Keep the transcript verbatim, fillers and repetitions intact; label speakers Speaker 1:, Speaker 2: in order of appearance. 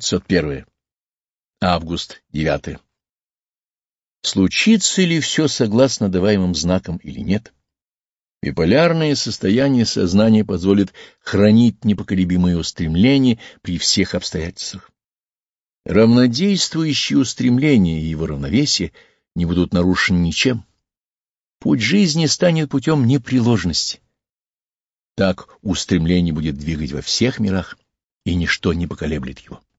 Speaker 1: пятьсот первое. Август девятое. Случится ли все согласно даваемым знакам или нет? Биполярное состояние сознания позволит хранить непоколебимые устремления при всех обстоятельствах. Равнодействующие устремления и его равновесие не будут нарушены ничем. Путь жизни станет путем непреложности. Так устремление будет двигать во всех мирах, и ничто не поколеблет его.